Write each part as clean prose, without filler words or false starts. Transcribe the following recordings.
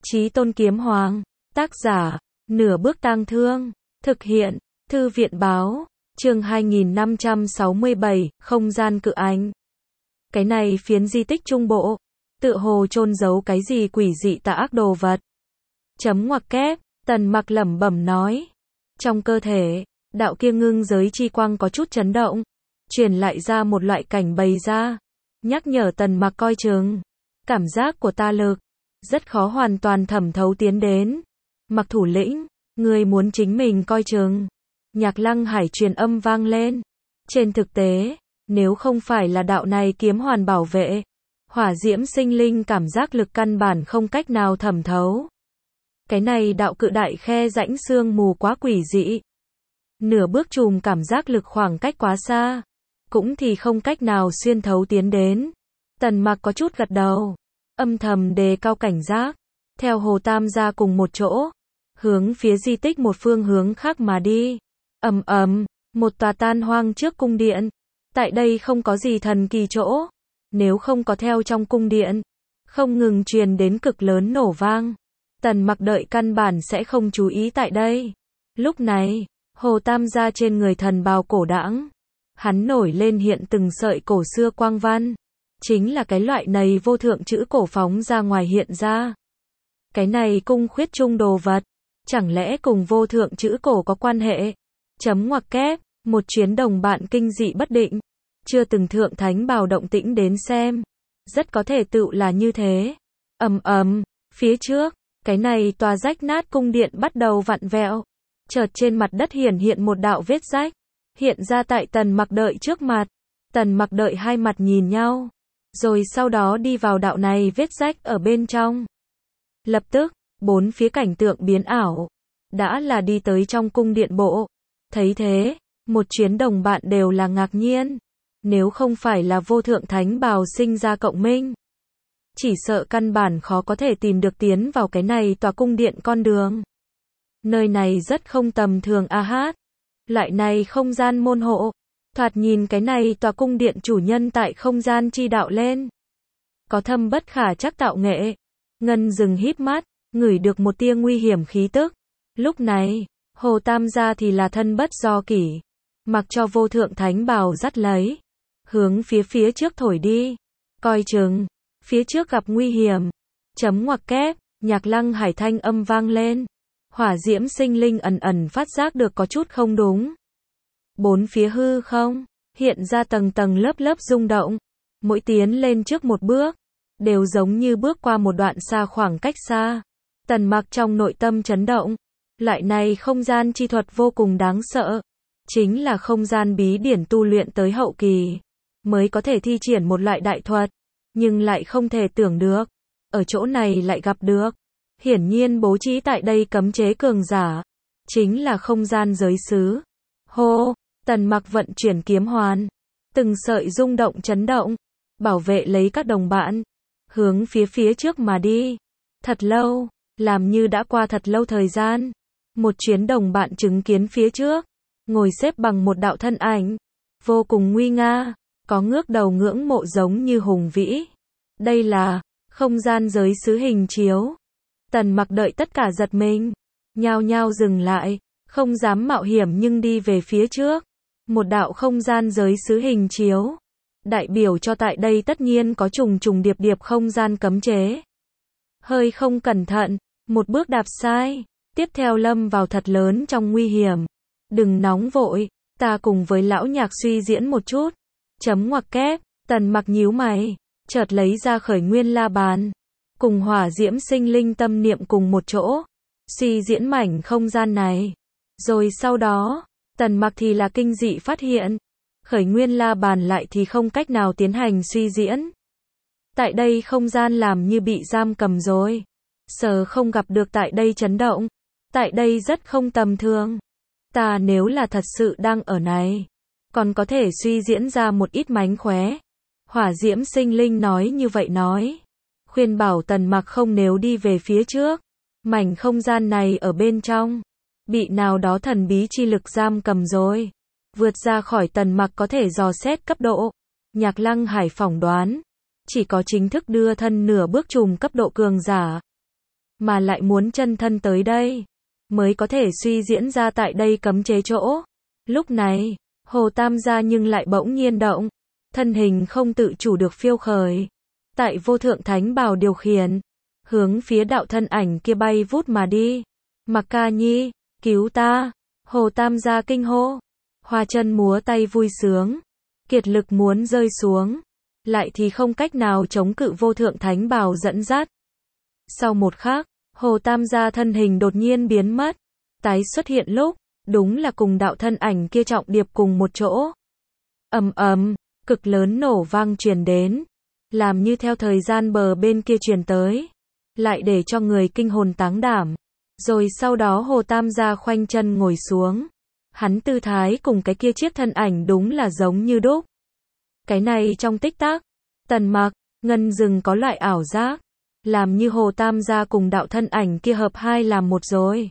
Chí Tôn Kiếm Hoàng. Tác giả, Nửa Bước Tang Thương. Thực hiện, Thư viện báo. Chương 2567, Không gian cự ánh. Cái này phiến di tích trung bộ, tựa hồ chôn giấu cái gì quỷ dị tà ác đồ vật. Chấm ngoặc kép, Tần Mặc lẩm bẩm nói. Trong cơ thể, đạo kia ngưng giới chi quang có chút chấn động, truyền lại ra một loại cảnh bày ra, nhắc nhở Tần Mặc coi chừng. Cảm giác của ta lực rất khó hoàn toàn thẩm thấu tiến đến. Mặc thủ lĩnh, người muốn chính mình coi chừng. Nhạc Lăng Hải truyền âm vang lên. Trên thực tế, nếu không phải là đạo này kiếm hoàn bảo vệ, hỏa diễm sinh linh cảm giác lực căn bản không cách nào thẩm thấu. Cái này đạo cự đại khe rãnh sương mù quá quỷ dị. Nửa bước chùm cảm giác lực khoảng cách quá xa, cũng thì không cách nào xuyên thấu tiến đến. Tần Mặc có chút gật đầu, âm thầm đề cao cảnh giác, theo Hồ Tam gia cùng một chỗ, hướng phía di tích một phương hướng khác mà đi. Ầm ầm, một tòa tan hoang trước cung điện. Tại đây không có gì thần kỳ chỗ, nếu không có theo trong cung điện, không ngừng truyền đến cực lớn nổ vang. Tần Mặc đợi căn bản sẽ không chú ý tại đây. Lúc này, Hồ Tam gia trên người thần bào cổ đãng, hắn nổi lên hiện từng sợi cổ xưa quang văn, chính là cái loại này vô thượng chữ cổ phóng ra ngoài hiện ra. Cái này cung khuyết trung đồ vật, chẳng lẽ cùng vô thượng chữ cổ có quan hệ? Chấm ngoặc kép, một chuyến đồng bạn kinh dị bất định, chưa từng thượng thánh bào động tĩnh đến xem, rất có thể tựu là như thế. Ầm ầm, phía trước, cái này tòa rách nát cung điện bắt đầu vặn vẹo, chợt trên mặt đất hiện một đạo vết rách, hiện ra tại Tần Mặc đợi trước mặt. Tần Mặc đợi hai mặt nhìn nhau, rồi sau đó đi vào đạo này vết rách ở bên trong. Lập tức, bốn phía cảnh tượng biến ảo, đã là đi tới trong cung điện bộ. Thấy thế, một chuyến đồng bạn đều là ngạc nhiên, nếu không phải là vô thượng thánh bào sinh ra cộng minh, chỉ sợ căn bản khó có thể tìm được tiến vào cái này tòa cung điện con đường. Nơi này rất không tầm thường a hát. Loại này không gian môn hộ, thoạt nhìn cái này tòa cung điện chủ nhân tại không gian chi đạo lên, có thâm bất khả trắc tạo nghệ. Ngân dừng híp mắt, ngửi được một tia nguy hiểm khí tức. Lúc này, Hồ Tam gia thì là thân bất do kỷ, mặc cho vô thượng thánh bào dắt lấy, hướng phía trước thổi đi. Coi chừng, phía trước gặp nguy hiểm. Chấm ngoặc kép, Nhạc Lăng Hải thanh âm vang lên. Hỏa diễm sinh linh ẩn phát giác được có chút không đúng. Bốn phía hư không, hiện ra tầng tầng lớp rung động. Mỗi tiến lên trước một bước, đều giống như bước qua một đoạn xa khoảng cách xa. Tần Mặc trong nội tâm chấn động. Loại này không gian chi thuật vô cùng đáng sợ. Chính là không gian bí điển tu luyện tới hậu kỳ, mới có thể thi triển một loại đại thuật. Nhưng lại không thể tưởng được, ở chỗ này lại gặp được. Hiển nhiên bố trí tại đây cấm chế cường giả, chính là không gian giới sứ. Hô, Tần Mặc vận chuyển kiếm hoàn, từng sợi rung động chấn động, bảo vệ lấy các đồng bạn, hướng phía trước mà đi. Thật lâu, làm như đã qua thật lâu thời gian, một chuyến đồng bạn chứng kiến phía trước, ngồi xếp bằng một đạo thân ảnh, vô cùng nguy nga, có ngước đầu ngưỡng mộ giống như hùng vĩ. Đây là không gian giới sứ hình chiếu. Tần Mặc đợi tất cả giật mình, nhao nhao dừng lại, không dám mạo hiểm nhưng đi về phía trước. Một đạo không gian giới sứ hình chiếu, đại biểu cho tại đây tất nhiên có trùng điệp không gian cấm chế. Hơi không cẩn thận, một bước đạp sai, tiếp theo lâm vào thật lớn trong nguy hiểm. Đừng nóng vội, ta cùng với lão Nhạc suy diễn một chút. Chấm ngoặc kép, Tần Mặc nhíu mày, chợt lấy ra Khởi Nguyên La Bàn, cùng hỏa diễm sinh linh tâm niệm cùng một chỗ, suy diễn mảnh không gian này. Rồi sau đó, Tần Mặc thì là kinh dị phát hiện, Khởi Nguyên La Bàn lại thì không cách nào tiến hành suy diễn. Tại đây không gian làm như bị giam cầm rồi. Sờ không gặp được tại đây chấn động. Tại đây rất không tầm thường. Ta nếu là thật sự đang ở này, còn có thể suy diễn ra một ít mánh khóe. Hỏa diễm sinh linh nói như vậy nói, khuyên bảo Tần Mặc không nếu đi về phía trước. Mảnh không gian này ở bên trong, bị nào đó thần bí chi lực giam cầm rồi. Vượt ra khỏi Tần Mặc có thể dò xét cấp độ. Nhạc Lăng Hải phỏng đoán, chỉ có chính thức đưa thân nửa bước trùm cấp độ cường giả, mà lại muốn chân thân tới đây, mới có thể suy diễn ra tại đây cấm chế chỗ. Lúc này, Hồ Tam gia nhưng lại bỗng nhiên động, thân hình không tự chủ được phiêu khởi. Tại vô thượng thánh bào điều khiển, hướng phía đạo thân ảnh kia bay vút mà đi. Mặc Ca Nhi, cứu ta! Hồ Tam gia kinh hô, hoa chân múa tay vui sướng, kiệt lực muốn rơi xuống, lại thì không cách nào chống cự vô thượng thánh bào dẫn dắt. Sau một khắc, Hồ Tam gia thân hình đột nhiên biến mất, tái xuất hiện lúc, đúng là cùng đạo thân ảnh kia trọng điệp cùng một chỗ. Ầm ầm, cực lớn nổ vang truyền đến, làm như theo thời gian bờ bên kia truyền tới, lại để cho người kinh hồn táng đảm. Rồi sau đó Hồ Tam gia khoanh chân ngồi xuống, hắn tư thái cùng cái kia chiếc thân ảnh đúng là giống như đúc. Cái này trong tích tắc, Tần Mặc, Ngân Dừng có loại ảo giác, làm như Hồ Tam gia cùng đạo thân ảnh kia hợp hai làm một rồi.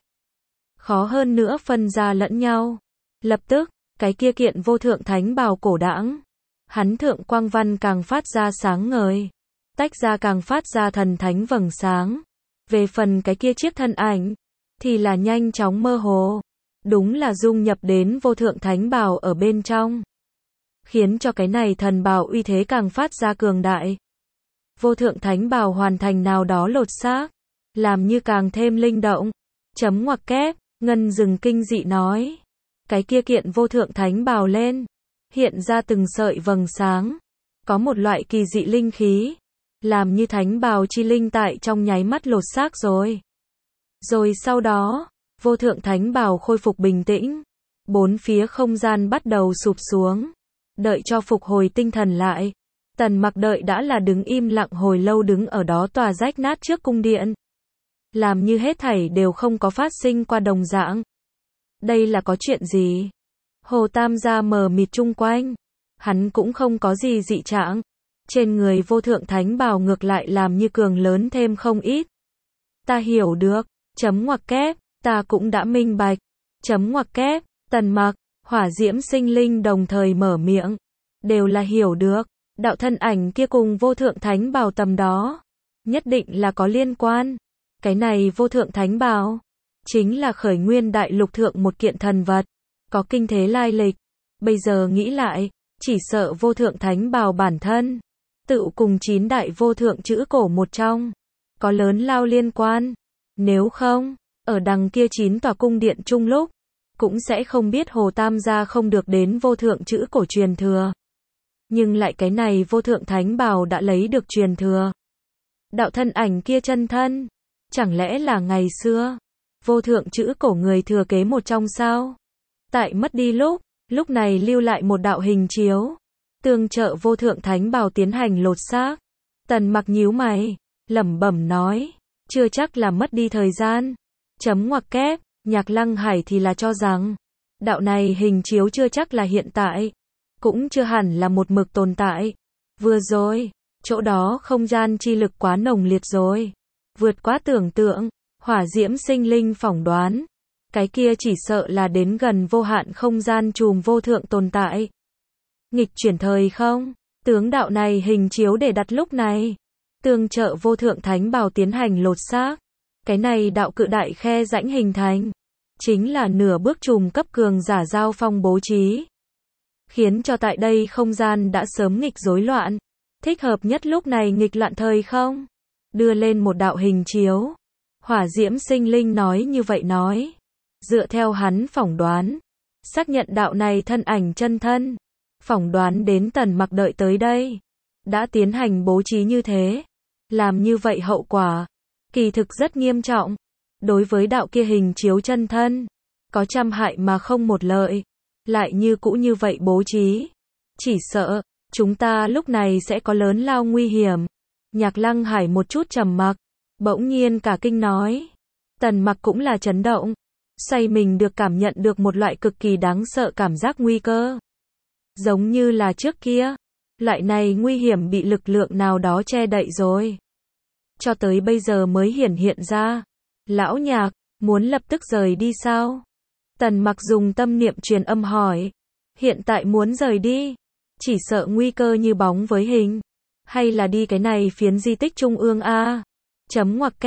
Khó hơn nữa phân ra lẫn nhau. Lập tức, cái kia kiện vô thượng thánh bào cổ đãng, hắn thượng quang văn càng phát ra sáng ngời, tách ra càng phát ra thần thánh vầng sáng. Về phần cái kia chiếc thân ảnh, thì là nhanh chóng mơ hồ, đúng là dung nhập đến vô thượng thánh bào ở bên trong, khiến cho cái này thần bào uy thế càng phát ra cường đại. Vô thượng thánh bào hoàn thành nào đó lột xác, làm như càng thêm linh động. Chấm ngoặc kép, Ngân Dừng kinh dị nói, cái kia kiện vô thượng thánh bào lên, hiện ra từng sợi vầng sáng, có một loại kỳ dị linh khí, làm như thánh bào chi linh tại trong nháy mắt lột xác rồi. Rồi sau đó, vô thượng thánh bào khôi phục bình tĩnh, bốn phía không gian bắt đầu sụp xuống, đợi cho phục hồi tinh thần lại. Tần Mặc đợi đã là đứng im lặng hồi lâu, đứng ở đó tòa rách nát trước cung điện, làm như hết thảy đều không có phát sinh qua đồng dạng. Đây là có chuyện gì? Hồ Tam gia mờ mịt chung quanh, hắn cũng không có gì dị trạng, trên người vô thượng thánh bào ngược lại làm như cường lớn thêm không ít. Ta hiểu được, chấm ngoặc kép, ta cũng đã minh bạch, chấm ngoặc kép. Tần Mặc, Hỏa Diễm Sinh Linh đồng thời mở miệng, đều là hiểu được, đạo thân ảnh kia cùng vô thượng thánh bào tầm đó, nhất định là có liên quan. Cái này vô thượng thánh bào, chính là khởi nguyên đại lục thượng một kiện thần vật, có kinh thế lai lịch. Bây giờ nghĩ lại, chỉ sợ vô thượng thánh bào bản thân, tự cùng 9 đại vô thượng chữ cổ một trong, có lớn lao liên quan. Nếu không, ở đằng kia 9 tòa cung điện chung lúc, cũng sẽ không biết Hồ Tam gia không được đến vô thượng chữ cổ truyền thừa. Nhưng lại cái này vô thượng thánh bào đã lấy được truyền thừa. Đạo thân ảnh kia chân thân, chẳng lẽ là ngày xưa vô thượng chữ cổ người thừa kế một trong sao? Tại mất đi lúc này lưu lại một đạo hình chiếu, tương trợ vô thượng thánh bào tiến hành lột xác. Tần Mặc nhíu mày, lẩm bẩm nói, chưa chắc là mất đi thời gian. Chấm ngoặc kép, Nhạc Lăng Hải thì là cho rằng, đạo này hình chiếu chưa chắc là hiện tại, cũng chưa hẳn là một mực tồn tại. Vừa rồi, chỗ đó không gian chi lực quá nồng liệt rồi, vượt quá tưởng tượng. Hỏa Diễm Sinh Linh phỏng đoán, cái kia chỉ sợ là đến gần vô hạn không gian chùm vô thượng tồn tại. Nghịch chuyển thời không, tướng đạo này hình chiếu để đặt lúc này, tương trợ vô thượng thánh bào tiến hành lột xác. Cái này đạo cự đại khe rãnh hình thành, chính là nửa bước chùm cấp cường giả giao phong bố trí, khiến cho tại đây không gian đã sớm nghịch rối loạn, thích hợp nhất lúc này nghịch loạn thời không, đưa lên một đạo hình chiếu. Hỏa Diễm Sinh Linh nói như vậy nói, dựa theo hắn phỏng đoán, xác nhận đạo này thân ảnh chân thân, phỏng đoán đến Tần Mặc đợi tới đây, đã tiến hành bố trí như thế, làm như vậy hậu quả, kỳ thực rất nghiêm trọng, đối với đạo kia hình chiếu chân thân, có trăm hại mà không một lợi, lại như cũ như vậy bố trí, chỉ sợ, chúng ta lúc này sẽ có lớn lao nguy hiểm. Nhạc Lăng Hải một chút trầm mặc, bỗng nhiên cả kinh nói. Tần Mặc cũng là chấn động, xoay mình được cảm nhận được một loại cực kỳ đáng sợ cảm giác nguy cơ. Giống như là trước kia, loại này nguy hiểm bị lực lượng nào đó che đậy rồi. Cho tới bây giờ mới hiện ra. Lão Nhạc, muốn lập tức rời đi sao? Tần Mặc dùng tâm niệm truyền âm hỏi. Hiện tại muốn rời đi, chỉ sợ nguy cơ như bóng với hình, hay là đi cái này phiến di tích trung ương a? Chấm ngoặc kép,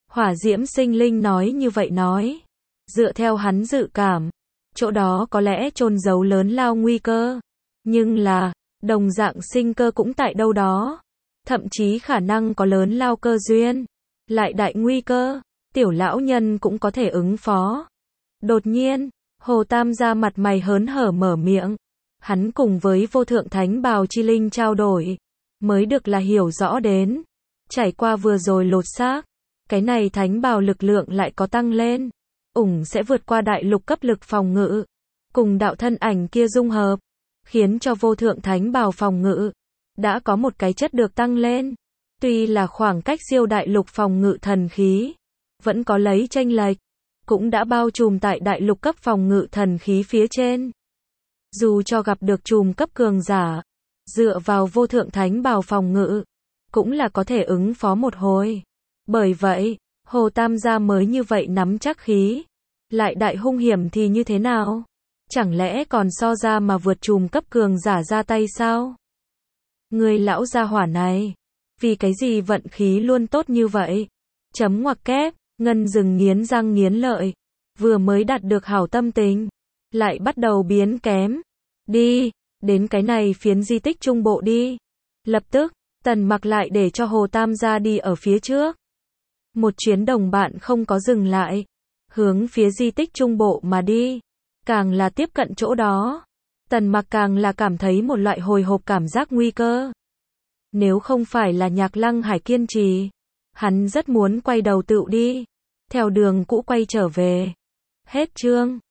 Hỏa diễm sinh linh nói như vậy nói. Dựa theo hắn dự cảm, chỗ đó có lẽ chôn giấu lớn lao nguy cơ. Nhưng là, đồng dạng sinh cơ cũng tại đâu đó. Thậm chí khả năng có lớn lao cơ duyên. Lại đại nguy cơ, tiểu lão nhân cũng có thể ứng phó. Đột nhiên, Hồ Tam gia mặt mày hớn hở mở miệng. Hắn cùng với vô thượng thánh bào chi linh trao đổi. Mới được là hiểu rõ đến. Trải qua vừa rồi lột xác. Cái này thánh bào lực lượng lại có tăng lên. Sẽ vượt qua đại lục cấp lực phòng ngự. Cùng đạo thân ảnh kia dung hợp. Khiến cho vô thượng thánh bào phòng ngự. Đã có một cái chất được tăng lên. Tuy là khoảng cách siêu đại lục phòng ngự thần khí. Vẫn có lấy chênh lệch. Cũng đã bao trùm tại đại lục cấp phòng ngự thần khí phía trên. Dù cho gặp được trùm cấp cường giả. Dựa vào vô thượng thánh bào phòng ngự. Cũng là có thể ứng phó một hồi. Bởi vậy, Hồ Tam gia mới như vậy nắm chắc khí. Lại đại hung hiểm thì như thế nào? Chẳng lẽ còn so ra mà vượt trùm cấp cường giả ra tay sao? Người lão gia hỏa này. Vì cái gì vận khí luôn tốt như vậy? Chấm ngoặc kép, Ngân dừng nghiến răng nghiến lợi. Vừa mới đạt được hảo tâm tình. Lại bắt đầu biến kém. Đi, đến cái này phiến di tích trung bộ đi. Lập tức, Tần Mặc lại để cho Hồ Tam gia đi ở phía trước. Một chuyến đồng bạn không có dừng lại. Hướng phía di tích trung bộ mà đi. Càng là tiếp cận chỗ đó. Tần Mặc càng là cảm thấy một loại hồi hộp cảm giác nguy cơ. Nếu không phải là Nhạc Lăng Hải kiên trì. Hắn rất muốn quay đầu tựu đi. Theo đường cũ quay trở về. Hết chương.